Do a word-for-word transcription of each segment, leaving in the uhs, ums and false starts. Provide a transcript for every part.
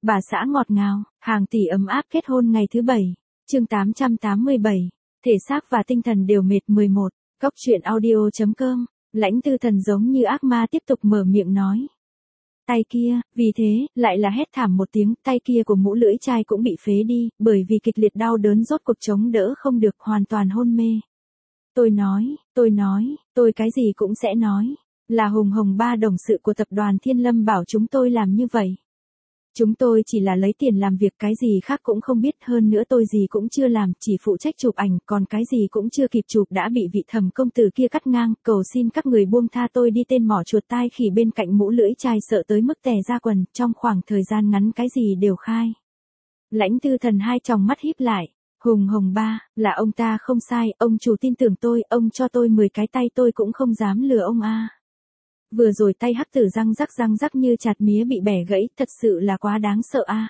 Bà xã ngọt ngào, hàng tỷ ấm áp kết hôn ngày thứ bảy. Chương tám trăm tám mươi bảy. Thể xác và tinh thần đều mệt. mười một. Cóc truyện audio chấm com. Lãnh Tư Thần giống như ác ma tiếp tục mở miệng nói. Tay kia, vì thế, lại là hét thảm một tiếng, tay kia của Mũ Lưỡi Trai cũng bị phế đi, bởi vì kịch liệt đau đớn rốt cuộc chống đỡ không được, hoàn toàn hôn mê. Tôi nói, tôi nói, tôi cái gì cũng sẽ nói. Là Hùng Hồng Ba đồng sự của tập đoàn Thiên Lâm bảo chúng tôi làm như vậy. Chúng tôi chỉ là lấy tiền làm việc, cái gì khác cũng không biết, hơn nữa tôi gì cũng chưa làm, chỉ phụ trách chụp ảnh, còn cái gì cũng chưa kịp chụp đã bị vị Thẩm công tử kia cắt ngang, cầu xin các người buông tha tôi đi. Tên mỏ chuột tai khỉ bên cạnh Mũ Lưỡi Trai sợ tới mức tè ra quần, trong khoảng thời gian ngắn cái gì đều khai. Lãnh Tư Thần hai tròng mắt híp lại. Hùng Hồng Ba, là ông ta không sai, ông chủ tin tưởng tôi, ông cho tôi mười cái tay tôi cũng không dám lừa ông a. Vừa rồi tay hắc tử răng rắc răng rắc như chạt mía bị bẻ gãy, thật sự là quá đáng sợ a.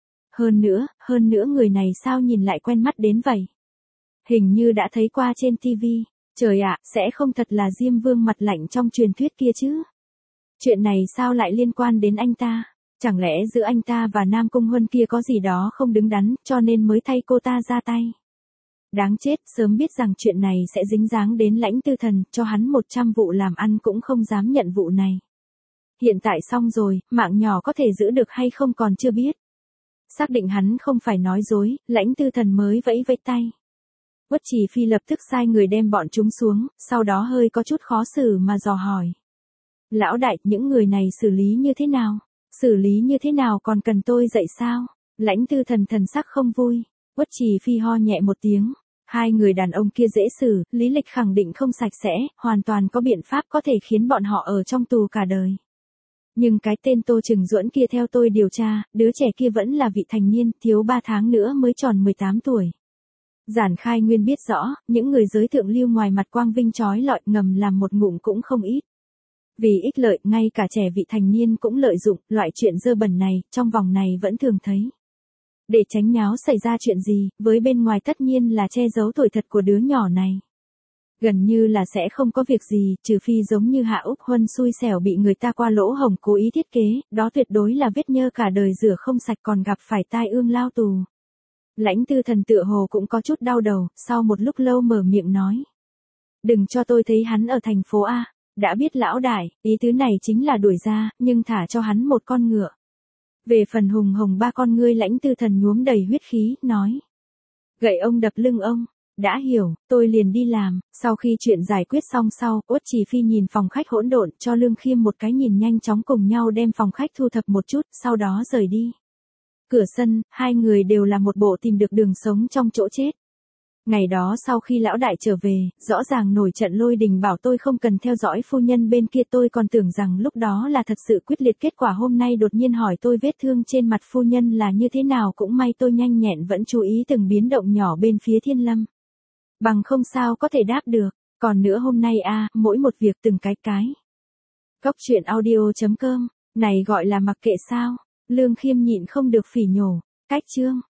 Hơn nữa, hơn nữa người này sao nhìn lại quen mắt đến vậy? Hình như đã thấy qua trên tivi. Trời ạ, sẽ không thật là Diêm Vương mặt lạnh trong truyền thuyết kia chứ? Chuyện này sao lại liên quan đến anh ta? Chẳng lẽ giữa anh ta và Nam Cung Huân kia có gì đó không đứng đắn, cho nên mới thay cô ta ra tay? Đáng chết, sớm biết rằng chuyện này sẽ dính dáng đến Lãnh Tư Thần, cho hắn một trăm vụ làm ăn cũng không dám nhận vụ này. Hiện tại xong rồi, mạng nhỏ có thể giữ được hay không còn chưa biết. Xác định hắn không phải nói dối, Lãnh Tư Thần mới vẫy vẫy tay. Uất Chỉ Phi lập tức sai người đem bọn chúng xuống, sau đó hơi có chút khó xử mà dò hỏi. Lão đại, những người này xử lý như thế nào? Xử lý như thế nào còn cần tôi dạy sao? Lãnh Tư Thần thần sắc không vui. Uất Chỉ Phi ho nhẹ một tiếng. Hai người đàn ông kia dễ xử, lý lịch khẳng định không sạch sẽ, hoàn toàn có biện pháp có thể khiến bọn họ ở trong tù cả đời. Nhưng cái tên Tô Trừng Duẫn kia theo tôi điều tra, đứa trẻ kia vẫn là vị thành niên, thiếu ba tháng nữa mới tròn mười tám tuổi. Giản Khai Nguyên biết rõ, những người giới thượng lưu ngoài mặt quang vinh chói lọi ngầm làm một ngụm cũng không ít. Vì ích lợi, ngay cả trẻ vị thành niên cũng lợi dụng, loại chuyện dơ bẩn này, trong vòng này vẫn thường thấy. Để tránh nháo xảy ra chuyện gì, với bên ngoài tất nhiên là che giấu tuổi thật của đứa nhỏ này. Gần như là sẽ không có việc gì, trừ phi giống như Hạ Úc Huân xui xẻo bị người ta qua lỗ hổng cố ý thiết kế, đó tuyệt đối là vết nhơ cả đời rửa không sạch còn gặp phải tai ương lao tù. Lãnh Tư Thần tựa hồ cũng có chút đau đầu, sau một lúc lâu mở miệng nói. Đừng cho tôi thấy hắn ở thành phố A, đã biết lão đại, ý tứ này chính là đuổi ra, nhưng thả cho hắn một con ngựa. Về phần Hùng Hồng Ba con ngươi, Lãnh Tư Thần nhuốm đầy huyết khí, nói. Gậy ông đập lưng ông, đã hiểu, tôi liền đi làm. Sau khi chuyện giải quyết xong sau, Uất Chỉ Phi nhìn phòng khách hỗn độn, cho Lương Khiêm một cái nhìn nhanh chóng cùng nhau đem phòng khách thu thập một chút, sau đó rời đi. Cửa sân, hai người đều là một bộ tìm được đường sống trong chỗ chết. Ngày đó sau khi lão đại trở về, rõ ràng nổi trận lôi đình bảo tôi không cần theo dõi phu nhân bên kia, tôi còn tưởng rằng lúc đó là thật sự quyết liệt, kết quả hôm nay đột nhiên hỏi tôi vết thương trên mặt phu nhân là như thế nào, cũng may tôi nhanh nhẹn vẫn chú ý từng biến động nhỏ bên phía Thiên Lâm. Bằng không sao có thể đáp được, còn nữa hôm nay a à, mỗi một việc từng cái cái. Cóc truyện audio chấm com, này gọi là mặc kệ sao? Lương Khiêm nhịn không được phỉ nhổ, cách chương.